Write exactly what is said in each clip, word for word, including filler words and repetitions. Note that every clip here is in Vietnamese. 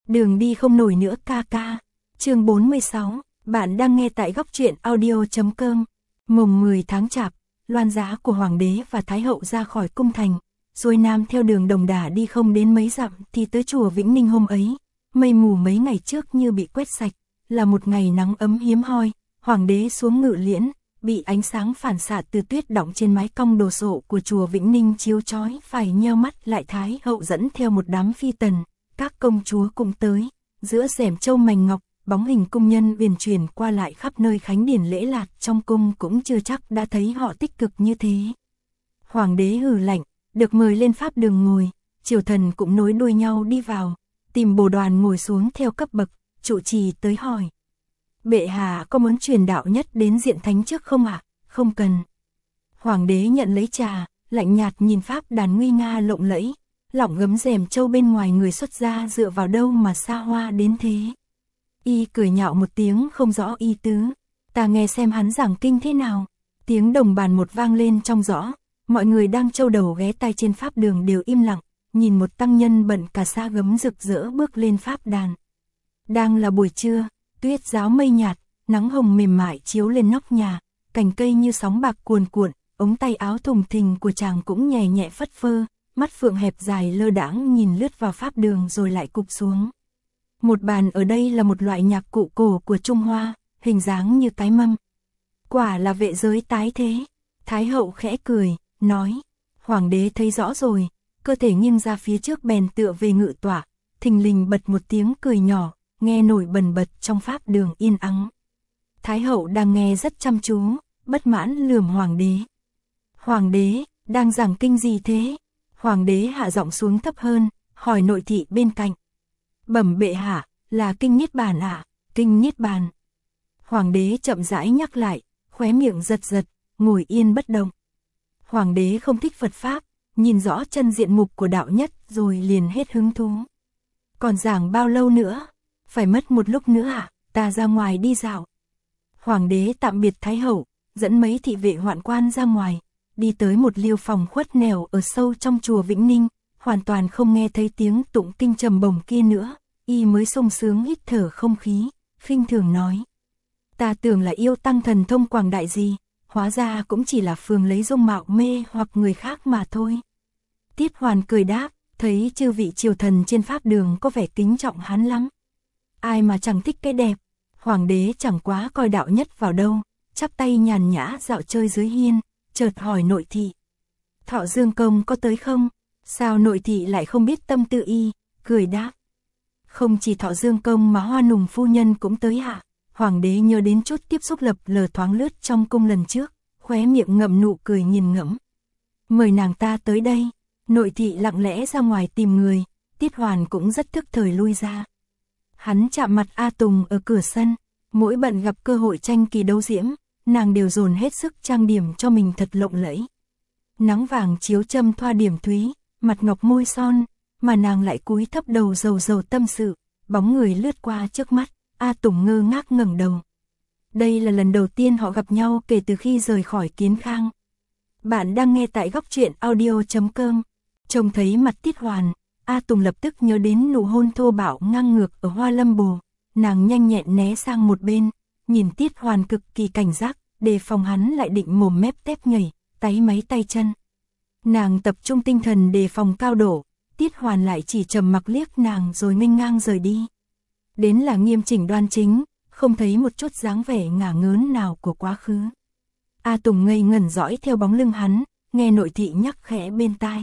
Đường đi không nổi nữa ca ca. Chương bốn mươi sáu, bạn đang nghe tại góc truyện audio chấm com. Mùng mười tháng Chạp, loan giá của Hoàng đế và Thái hậu ra khỏi cung thành, xuôi nam theo đường Đồng Đà đi không đến mấy dặm thì tới chùa Vĩnh Ninh. Hôm ấy, mây mù mấy ngày trước như bị quét sạch, là một ngày nắng ấm hiếm hoi. Hoàng đế xuống ngự liễn, bị ánh sáng phản xạ từ tuyết đọng trên mái cong đồ sộ của chùa Vĩnh Ninh chiếu chói phải nheo mắt lại. Thái hậu dẫn theo một đám phi tần, các công chúa cũng tới, giữa rèm châu mảnh ngọc, bóng hình cung nhân uyển chuyển qua lại khắp nơi. Khánh điển lễ lạt trong cung cũng chưa chắc đã thấy họ tích cực như thế. Hoàng đế hừ lạnh, được mời lên pháp đường ngồi, triều thần cũng nối đuôi nhau đi vào, tìm bồ đoàn ngồi xuống theo cấp bậc. Trụ trì tới hỏi: bệ hạ có muốn truyền đạo nhất đến diện thánh trước không ạ? À? Không cần. Hoàng đế nhận lấy trà, lạnh nhạt nhìn pháp đàn nguy nga lộng lẫy, lỏng gấm rèm châu bên ngoài người xuất gia dựa vào đâu mà xa hoa đến thế. Y cười nhạo một tiếng không rõ ý tứ. Ta nghe xem hắn giảng kinh thế nào. Tiếng đồng bàn một vang lên trong rõ, mọi người đang châu đầu ghé tai trên pháp đường đều im lặng, nhìn một tăng nhân bận cà sa gấm rực rỡ bước lên pháp đàn. Đang là buổi trưa, tuyết ráo mây nhạt, nắng hồng mềm mại chiếu lên nóc nhà, cành cây như sóng bạc cuồn cuộn, ống tay áo thùng thình của chàng cũng nhẹ nhẹ phất phơ, mắt phượng hẹp dài lơ đãng nhìn lướt vào pháp đường rồi lại cụp xuống. Một bàn ở đây là một loại nhạc cụ cổ của Trung Hoa, hình dáng như cái mâm. Quả là vệ giới tái thế. Thái hậu khẽ cười, nói. Hoàng đế thấy rõ rồi, cơ thể nghiêng ra phía trước bèn tựa về ngự tọa, thình lình bật một tiếng cười nhỏ, nghe nổi bần bật trong pháp đường yên ắng. Thái hậu đang nghe rất chăm chú, bất mãn lườm hoàng đế. Hoàng đế, đang giảng kinh gì thế? Hoàng đế hạ giọng xuống thấp hơn, hỏi nội thị bên cạnh. Bẩm bệ hạ, là kinh Niết Bàn ạ, à? Kinh Niết Bàn. Hoàng đế chậm rãi nhắc lại, khóe miệng giật giật, ngồi yên bất động. Hoàng đế không thích Phật Pháp, nhìn rõ chân diện mục của đạo nhất rồi liền hết hứng thú. Còn giảng bao lâu nữa? Phải mất một lúc nữa à? Ta ra ngoài đi dạo. Hoàng đế tạm biệt Thái hậu, dẫn mấy thị vệ hoạn quan ra ngoài, đi tới một liêu phòng khuất nẻo ở sâu trong chùa Vĩnh Ninh, hoàn toàn không nghe thấy tiếng tụng kinh trầm bổng kia nữa. Y mới sung sướng hít thở không khí, khinh thường nói: ta tưởng là yêu tăng thần thông quảng đại gì, hóa ra cũng chỉ là phường lấy dung mạo mê hoặc người khác mà thôi. Tiết Hoàn cười đáp, thấy chư vị triều thần trên pháp đường có vẻ kính trọng hắn lắm. Ai mà chẳng thích cái đẹp. Hoàng đế chẳng quá coi đạo nhất vào đâu, chắp tay nhàn nhã dạo chơi dưới hiên, chợt hỏi nội thị: Thọ Dương công có tới không? Sao nội thị lại không biết tâm tư y? Cười đáp: không chỉ Thọ Dương công mà Hoa Nùng phu nhân cũng tới ạ. Hoàng đế nhớ đến chút tiếp xúc lập lờ thoáng lướt trong cung lần trước, khóe miệng ngậm nụ cười nghiền ngẫm. Mời nàng ta tới đây. Nội thị lặng lẽ ra ngoài tìm người, Tiết Hoàn cũng rất thức thời lui ra. Hắn chạm mặt A Tùng ở cửa sân, mỗi bận gặp cơ hội tranh kỳ đấu diễm, nàng đều dồn hết sức trang điểm cho mình thật lộng lẫy. Nắng vàng chiếu châm thoa điểm thúy, mặt ngọc môi son, mà nàng lại cúi thấp đầu rầu rầu tâm sự, bóng người lướt qua trước mắt, A Tùng ngơ ngác ngẩng đầu. Đây là lần đầu tiên họ gặp nhau kể từ khi rời khỏi Kiến Khang. Bạn đang nghe tại góc truyện audio chấm com. Trông thấy mặt Tiết Hoàn, A Tùng lập tức nhớ đến nụ hôn thô bạo ngang ngược ở Hoa Lâm Bồ, nàng nhanh nhẹn né sang một bên, nhìn Tiết Hoàn cực kỳ cảnh giác, đề phòng hắn lại định mồm mép tép nhảy, táy máy tay chân. Nàng tập trung tinh thần đề phòng cao độ, Tiết Hoàn lại chỉ trầm mặc liếc nàng rồi nghênh ngang rời đi. Đến là nghiêm chỉnh đoan chính, không thấy một chút dáng vẻ ngả ngớn nào của quá khứ. A Tùng ngây ngẩn dõi theo bóng lưng hắn, nghe nội thị nhắc khẽ bên tai.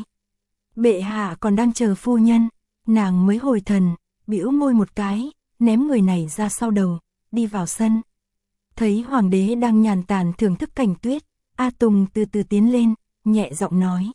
Bệ hạ còn đang chờ phu nhân. Nàng mới hồi thần, bĩu môi một cái, ném người này ra sau đầu, đi vào sân. Thấy hoàng đế đang nhàn tản thưởng thức cảnh tuyết, A Tùng từ từ tiến lên, nhẹ giọng nói: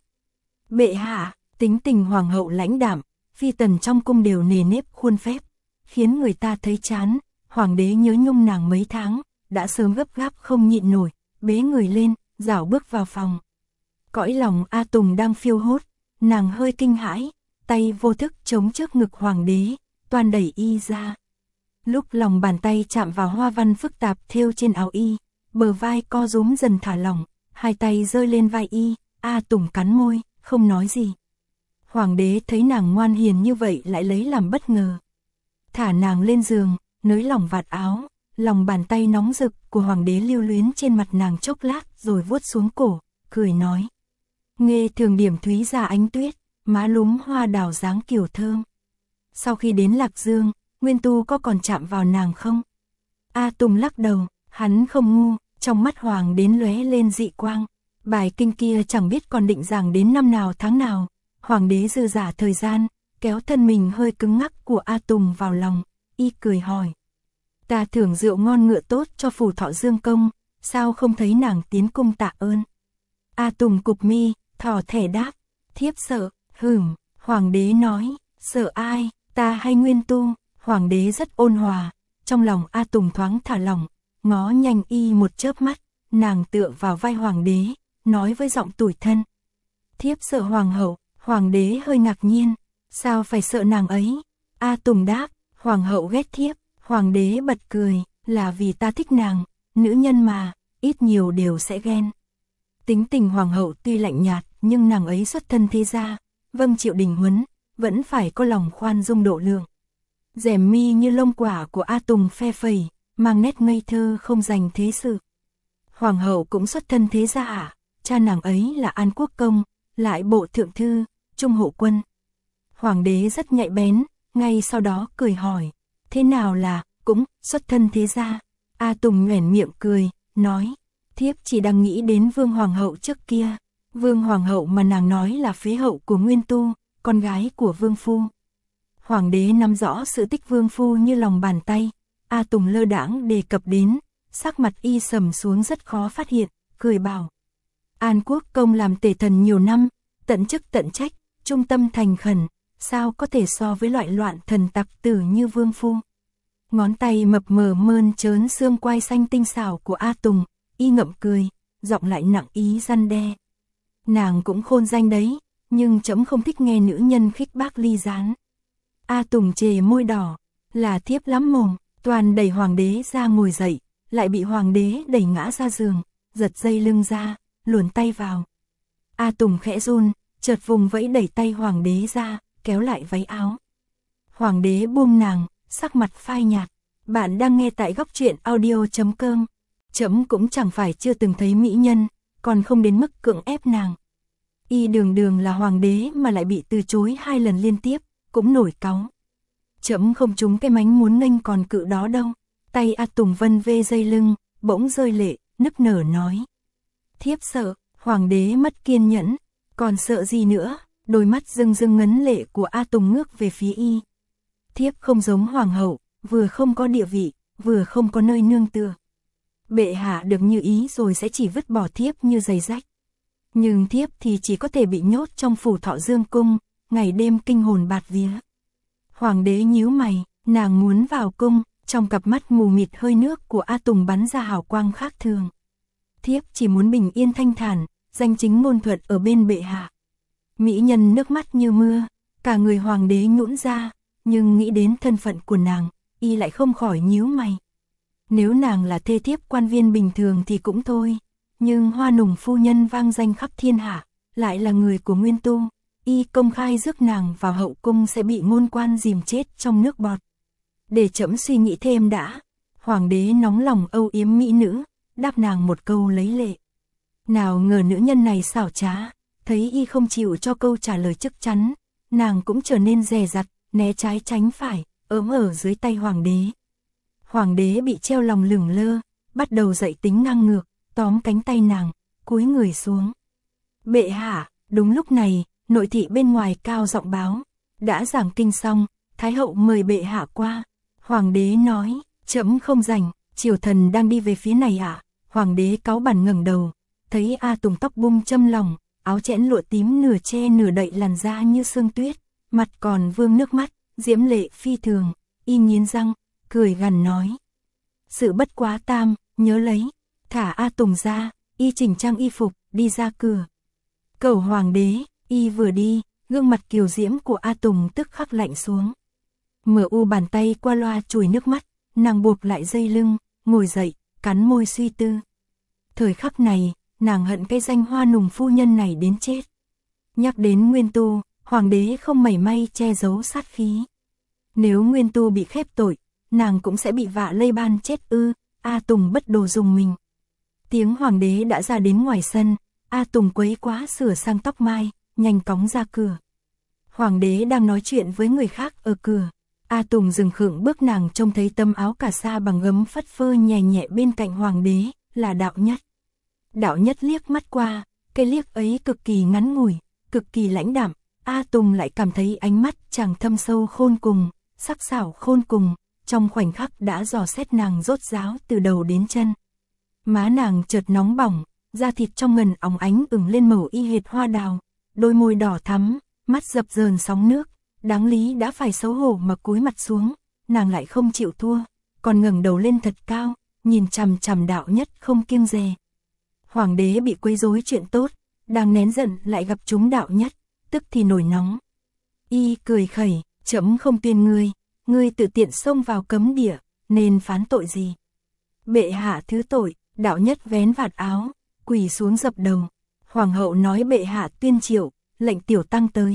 bệ hạ. Tính tình hoàng hậu lãnh đạm, phi tần trong cung đều nề nếp khuôn phép, khiến người ta thấy chán. Hoàng đế nhớ nhung nàng mấy tháng, đã sớm gấp gáp không nhịn nổi, bế người lên, rảo bước vào phòng. Cõi lòng A Tùng đang phiêu hốt, nàng hơi kinh hãi, tay vô thức chống trước ngực hoàng đế, toan đẩy y ra. Lúc lòng bàn tay chạm vào hoa văn phức tạp thêu trên áo y, bờ vai co rúm dần thả lỏng, hai tay rơi lên vai y, A Tùng cắn môi, không nói gì. Hoàng đế thấy nàng ngoan hiền như vậy lại lấy làm bất ngờ. thả nàng lên giường, nới lỏng vạt áo, lòng bàn tay nóng rực của hoàng đế lưu luyến trên mặt nàng chốc lát rồi vuốt xuống cổ, cười nói. Nghe thường điểm thúy ra ánh tuyết, má lúm hoa đào dáng kiều thơm. Sau khi đến Lạc Dương, Nguyên Tu có còn chạm vào nàng không? A Tùng lắc đầu, hắn không ngu, trong mắt hoàng đến lóe lên dị quang. Bài kinh kia chẳng biết còn định giảng đến năm nào tháng nào. Hoàng đế dư dả thời gian, kéo thân mình hơi cứng ngắc của A Tùng vào lòng, y cười hỏi. Ta thưởng rượu ngon ngựa tốt cho phủ Thọ Dương công, sao không thấy nàng tiến cung tạ ơn? A Tùng cụp mi, thỏ thẻ đáp, thiếp sợ, hửm, hoàng đế nói, sợ ai, ta hay Nguyên Tu? Hoàng đế rất ôn hòa, trong lòng A Tùng thoáng thả lỏng, ngó nhanh y một chớp mắt, nàng tựa vào vai hoàng đế, nói với giọng tủi thân. Thiếp sợ hoàng hậu. Hoàng đế hơi ngạc nhiên, sao phải sợ nàng ấy? A Tùng đáp, hoàng hậu ghét thiếp. Hoàng đế bật cười, là vì ta thích nàng, nữ nhân mà, ít nhiều đều sẽ ghen. Tính tình hoàng hậu tuy lạnh nhạt, nhưng nàng ấy xuất thân thế gia, vâng chịu đình huấn, vẫn phải có lòng khoan dung độ lượng. Rèm mi như lông quả của A Tùng phe phẩy, mang nét ngây thơ không dành thế sự. Hoàng hậu cũng xuất thân thế gia à? Cha nàng ấy là An Quốc công, lại bộ thượng thư, trung hộ quân. Hoàng đế rất nhạy bén, ngay sau đó cười hỏi, thế nào là, cũng, xuất thân thế gia? A Tùng nhoẻn miệng cười, nói, thiếp chỉ đang nghĩ đến Vương Hoàng hậu trước kia. Vương Hoàng hậu mà nàng nói là phế hậu của Nguyên Tu, con gái của Vương Phu. Hoàng đế nắm rõ sự tích Vương Phu như lòng bàn tay. A Tùng lơ đãng đề cập đến, sắc mặt y sầm xuống rất khó phát hiện, cười bảo. An Quốc công làm tể thần nhiều năm, tận chức tận trách, trung tâm thành khẩn, sao có thể so với loại loạn thần tặc tử như Vương Phu. Ngón tay mập mờ mơn trớn xương quai xanh tinh xảo của A Tùng, y ngậm cười, giọng lại nặng ý răn đe. Nàng cũng khôn danh đấy, nhưng trẫm không thích nghe nữ nhân khích bác ly gián. A Tùng chề môi đỏ, là thiếp lắm mồm, toàn đẩy hoàng đế ra ngồi dậy, lại bị hoàng đế đẩy ngã ra giường, giật dây lưng ra, luồn tay vào. A Tùng khẽ run, chợt vùng vẫy đẩy tay hoàng đế ra, kéo lại váy áo. Hoàng đế buông nàng, sắc mặt phai nhạt. Bạn đang nghe tại góc truyện audio chấm com. Trẫm cũng chẳng phải chưa từng thấy mỹ nhân, còn không đến mức cưỡng ép nàng. Y đường đường là hoàng đế mà lại bị từ chối hai lần liên tiếp, cũng nổi cáu. Trẫm không trúng cái mánh muốn nghênh còn cự đó đâu. Tay A Tùng vân vê dây lưng, bỗng rơi lệ, nức nở nói. Thiếp sợ. Hoàng đế mất kiên nhẫn, còn sợ gì nữa? Đôi mắt rưng rưng ngấn lệ của A Tùng ngước về phía y. Thiếp không giống hoàng hậu, vừa không có địa vị, vừa không có nơi nương tựa. Bệ hạ được như ý rồi sẽ chỉ vứt bỏ thiếp như giày rách. Nhưng thiếp thì chỉ có thể bị nhốt trong phủ Thọ Dương cung, ngày đêm kinh hồn bạt vía. Hoàng đế nhíu mày, nàng muốn vào cung, trong cặp mắt mù mịt hơi nước của A Tùng bắn ra hào quang khác thường. Thiếp chỉ muốn bình yên thanh thản, danh chính ngôn thuận ở bên bệ hạ. Mỹ nhân nước mắt như mưa, cả người hoàng đế nhũn ra, nhưng nghĩ đến thân phận của nàng, y lại không khỏi nhíu mày. Nếu nàng là thê thiếp quan viên bình thường thì cũng thôi, nhưng Hoa Nùng phu nhân vang danh khắp thiên hạ, lại là người của Nguyên Tu, y công khai rước nàng vào hậu cung sẽ bị môn quan dìm chết trong nước bọt. Để trẫm suy nghĩ thêm đã. Hoàng đế nóng lòng âu yếm mỹ nữ, đáp nàng một câu lấy lệ. Nào ngờ nữ nhân này xảo trá, thấy y không chịu cho câu trả lời chắc chắn, nàng cũng trở nên dè dặt, né trái tránh phải, ớm ở dưới tay hoàng đế. Hoàng đế bị treo lòng lửng lơ, bắt đầu dậy tính ngang ngược, tóm cánh tay nàng, cúi người xuống. Bệ hạ, đúng lúc này, nội thị bên ngoài cao giọng báo, đã giảng kinh xong, thái hậu mời bệ hạ qua. Hoàng đế nói, trẫm không rảnh, triều thần đang đi về phía này ạ. À? Hoàng đế cáu bẳn ngẩng đầu, thấy A Tùng tóc bung châm lòng, áo chẽn lụa tím nửa che nửa đậy làn da như sương tuyết, mặt còn vương nước mắt, diễm lệ phi thường, y nghiến răng, cười gằn nói. Sự bất quá tam, nhớ lấy, thả A Tùng ra, y chỉnh trang y phục, đi ra cửa. Cầu hoàng đế, y vừa đi, gương mặt kiều diễm của A Tùng tức khắc lạnh xuống. Mở u bàn tay qua loa chùi nước mắt, nàng buộc lại dây lưng, ngồi dậy, cắn môi suy tư. Thời khắc này, nàng hận cái danh Hoa Nùng phu nhân này đến chết. Nhắc đến Nguyên Tu, hoàng đế không mảy may che giấu sát khí. Nếu nguyên tu bị khép tội, nàng cũng sẽ bị vạ lây ban chết ư? A Tùng bất đồ dùng mình. Tiếng hoàng đế đã ra đến ngoài sân, A Tùng quấy quá sửa sang tóc mai, nhanh cóng ra cửa. Hoàng đế đang nói chuyện với người khác ở cửa. A Tùng dừng khựng bước, nàng trông thấy tấm áo cà sa bằng gấm phất phơ nhẹ nhẹ bên cạnh hoàng đế, là Đạo Nhất. Đạo Nhất liếc mắt qua, cái liếc ấy cực kỳ ngắn ngủi, cực kỳ lãnh đạm. A Tùng lại cảm thấy ánh mắt chàng thâm sâu khôn cùng, sắc sảo khôn cùng, trong khoảnh khắc đã dò xét nàng rốt ráo từ đầu đến chân. Má nàng chợt nóng bỏng, da thịt trong ngần óng ánh ửng lên màu y hệt hoa đào, đôi môi đỏ thắm, mắt dập dờn sóng nước, đáng lý đã phải xấu hổ mà cúi mặt xuống, nàng lại không chịu thua, còn ngẩng đầu lên thật cao, nhìn chằm chằm Đạo Nhất không kiêng dè. Hoàng đế bị quấy rối chuyện tốt, đang nén giận lại gặp chúng Đạo Nhất, tức thì nổi nóng. Y cười khẩy, trẫm không tuyên ngươi, ngươi tự tiện xông vào cấm địa, nên phán tội gì? Bệ hạ thứ tội. Đạo Nhất vén vạt áo, quỳ xuống dập đầu. Hoàng hậu nói bệ hạ tuyên triệu, lệnh tiểu tăng tới.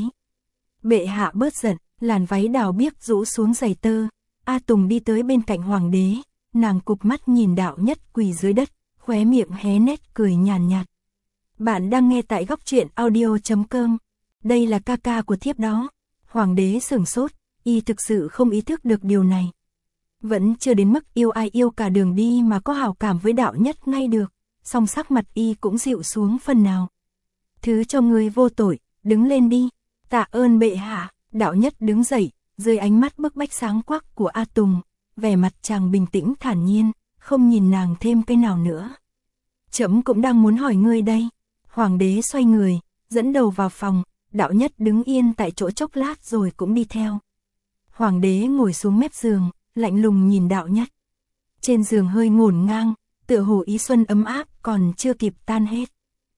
Bệ hạ bớt giận, làn váy đào biếc rũ xuống giày tơ. A Tùng đi tới bên cạnh hoàng đế, nàng cụp mắt nhìn Đạo Nhất quỳ dưới đất, khóe miệng hé nét cười nhàn nhạt. Bạn đang nghe tại góc truyện audio chấm com. Đây là ca ca của thiếp đó. Hoàng đế sửng sốt, y thực sự không ý thức được điều này. Vẫn chưa đến mức yêu ai yêu cả đường đi mà có hảo cảm với Đạo Nhất ngay được, song sắc mặt y cũng dịu xuống phần nào. Thứ cho người vô tội, đứng lên đi. Tạ ơn bệ hạ. Đạo Nhất đứng dậy, dưới ánh mắt bức bách sáng quắc của A Tùng, vẻ mặt chàng bình tĩnh thản nhiên, không nhìn nàng thêm cái nào nữa. Trẫm cũng đang muốn hỏi ngươi đây. Hoàng đế xoay người, dẫn đầu vào phòng. Đạo Nhất đứng yên tại chỗ chốc lát rồi cũng đi theo. Hoàng đế ngồi xuống mép giường, lạnh lùng nhìn Đạo Nhất. Trên giường hơi ngổn ngang, tựa hồ ý xuân ấm áp còn chưa kịp tan hết.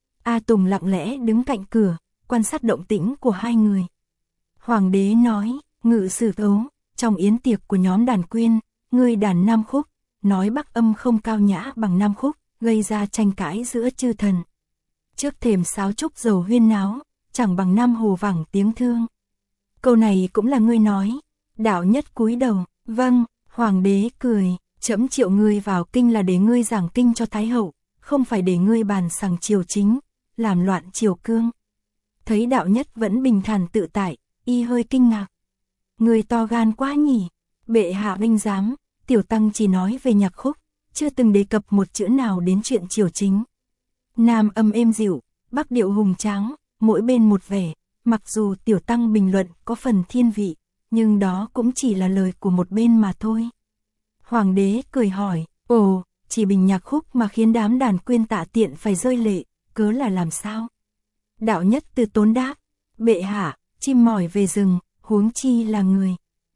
A Tùng lặng lẽ đứng cạnh cửa, quan sát động tĩnh của hai người. Hoàng đế nói, ngự sử tấu, trong yến tiệc của nhóm đàn quyên, ngươi đàn Nam Khúc, nói Bắc âm không cao nhã bằng Nam Khúc, gây ra tranh cãi giữa chư thần. Trước thềm sáo trúc dầu huyên náo, chẳng bằng Nam Hồ vẳng tiếng thương. Câu này cũng là ngươi nói. Đạo Nhất cúi đầu, vâng. Hoàng đế cười, trẫm triệu ngươi vào kinh là để ngươi giảng kinh cho Thái hậu, không phải để ngươi bàn sằng triều chính, làm loạn triều cương. Thấy Đạo Nhất vẫn bình thản tự tại, y hơi kinh ngạc. Ngươi to gan quá nhỉ? Bệ hạ vinh giám, tiểu tăng chỉ nói về nhạc khúc, chưa từng đề cập một chữ nào đến chuyện triều chính. Nam âm êm dịu, Bắc điệu hùng tráng, mỗi bên một vẻ, mặc dù tiểu tăng bình luận có phần thiên vị, nhưng đó cũng chỉ là lời của một bên mà thôi. Hoàng đế cười hỏi, ồ, chỉ bình nhạc khúc mà khiến đám đàn quyên Tạ Tiện phải rơi lệ, cớ là làm sao? Đạo Nhất từ tốn đáp, bệ hạ, chim mỏi về rừng, huống chi là người.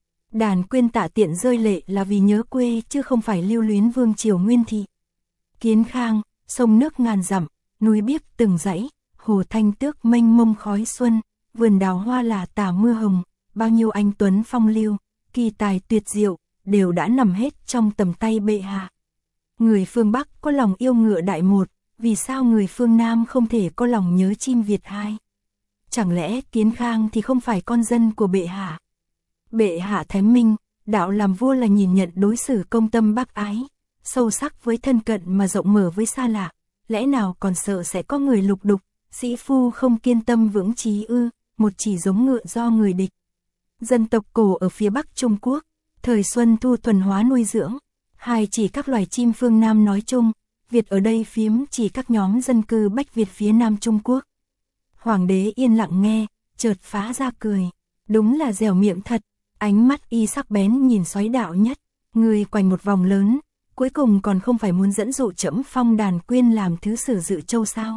Đàn quyên Tạ Tiện rơi lệ là vì nhớ quê chứ không phải lưu luyến vương triều Nguyên Thị. Kiến Khang, sông nước ngàn dặm, núi biếc từng dãy, hồ thanh tước mênh mông khói xuân, vườn đào hoa là tả mưa hồng, bao nhiêu anh tuấn phong lưu, kỳ tài tuyệt diệu, đều đã nằm hết trong tầm tay bệ hạ. Người phương Bắc có lòng yêu ngựa đại một, vì sao người phương Nam không thể có lòng nhớ chim Việt hai? Chẳng lẽ Kiến Khang thì không phải con dân của bệ hạ? Bệ hạ thánh minh, đạo làm vua là nhìn nhận đối xử công tâm bác ái, sâu sắc với thân cận mà rộng mở với xa lạ, lẽ nào còn sợ sẽ có người lục đục, sĩ phu không kiên tâm vững chí ư, một chỉ giống ngựa do người địch. Dân tộc cổ ở phía Bắc Trung Quốc, thời xuân thu thuần hóa nuôi dưỡng, hai chỉ các loài chim phương Nam nói chung, Việt ở đây phiếm chỉ các nhóm dân cư Bách Việt phía Nam Trung Quốc. Hoàng đế yên lặng nghe, chợt phá ra cười, đúng là dẻo miệng thật, ánh mắt y sắc bén nhìn xoáy Đạo Nhất, người quanh một vòng lớn, cuối cùng còn không phải muốn dẫn dụ trẫm phong đàn quyên làm thứ sử dự châu sao?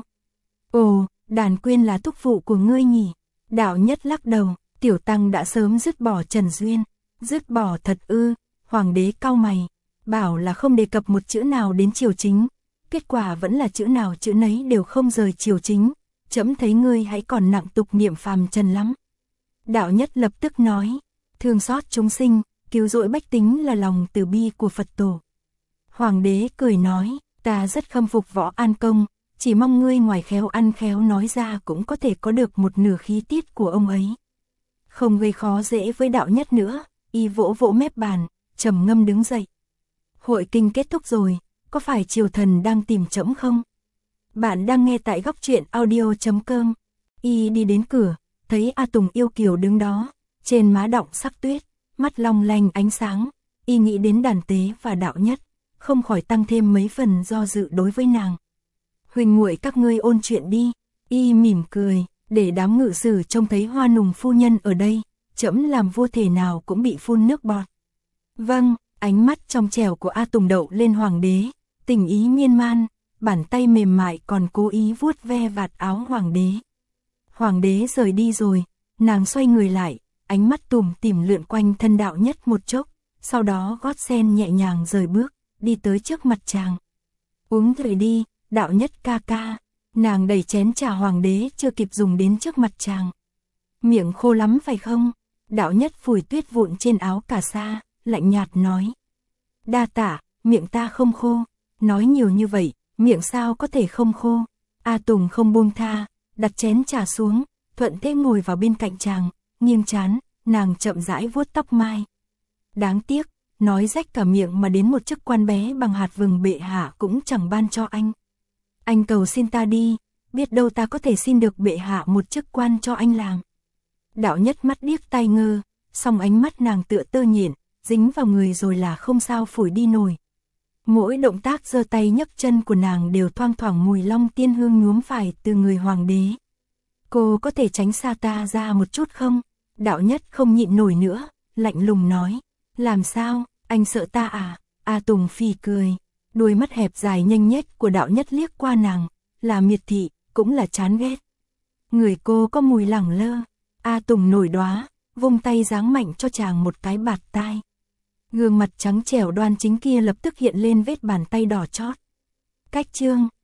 Ồ, đàn quyên là thúc phụ của ngươi nhỉ? Đạo Nhất lắc đầu, tiểu tăng đã sớm dứt bỏ Trần Duyên. Dứt bỏ thật ư? Hoàng đế cau mày, bảo là không đề cập một chữ nào đến triều chính, kết quả vẫn là chữ nào chữ nấy đều không rời triều chính, trẫm thấy ngươi hãy còn nặng tục niệm phàm trần lắm. Đạo Nhất lập tức nói, thương xót chúng sinh, cứu rỗi bách tính là lòng từ bi của Phật tổ. Hoàng đế cười nói, ta rất khâm phục Võ An Công, chỉ mong ngươi ngoài khéo ăn khéo nói ra cũng có thể có được một nửa khí tiết của ông ấy. Không gây khó dễ với Đạo Nhất nữa, Y vỗ vỗ mép bàn, trầm ngâm đứng dậy. Hội kinh kết thúc rồi, có phải triều thần đang tìm trẫm không? Bạn đang nghe tại góc truyện audio chấm com. Y đi đến cửa, thấy A Tùng yêu kiều đứng đó, trên má đọng sắc tuyết, mắt long lanh ánh sáng. Y nghĩ đến đàn tế và đạo nhất, không khỏi tăng thêm mấy phần do dự đối với nàng. Huỳnh muội các ngươi ôn chuyện đi. Y mỉm cười, để đám ngự sử trông thấy Hoa Nùng phu nhân ở đây, trẫm làm vua thể nào cũng bị phun nước bọt. Vâng, ánh mắt trong trẻo của A Tùng đậu lên hoàng đế, tình ý miên man, bàn tay mềm mại còn cố ý vuốt ve vạt áo hoàng đế. Hoàng đế rời đi rồi, nàng xoay người lại, ánh mắt tủm tỉm lượn quanh thân đạo nhất một chốc, sau đó gót sen nhẹ nhàng rời bước, đi tới trước mặt chàng. Uống rồi đi, đạo nhất ca ca. Nàng đẩy chén trà hoàng đế chưa kịp dùng đến trước mặt chàng. Miệng khô lắm phải không? Đạo nhất phủi tuyết vụn trên áo cà sa, lạnh nhạt nói. Đa tạ, miệng ta không khô. Nói nhiều như vậy, miệng sao có thể không khô? A Tùng không buông tha, đặt chén trà xuống, thuận thế ngồi vào bên cạnh chàng, nghiêng trán, nàng chậm rãi vuốt tóc mai. Đáng tiếc, nói rách cả miệng mà đến một chức quan bé bằng hạt vừng bệ hạ cũng chẳng ban cho anh. Anh cầu xin ta đi, biết đâu ta có thể xin được bệ hạ một chức quan cho anh làm. Đạo nhất mắt điếc tai ngơ, song ánh mắt nàng tựa tơ nhện, dính vào người rồi là không sao phủi đi nổi. Mỗi động tác giơ tay nhấc chân của nàng đều thoang thoảng mùi long tiên hương nhuốm phải từ người hoàng đế. Cô có thể tránh xa ta ra một chút không? Đạo nhất không nhịn nổi nữa, lạnh lùng nói. Làm sao, anh sợ ta à? A Tùng phì cười. Đôi mắt hẹp dài nhanh nhếch của đạo nhất liếc qua nàng, là miệt thị, cũng là chán ghét. Người cô có mùi lẳng lơ. A Tùng nổi đóa, vung tay giáng mạnh cho chàng một cái bạt tai. Gương mặt trắng trẻo đoan chính kia lập tức hiện lên vết bàn tay đỏ chót. Cách chương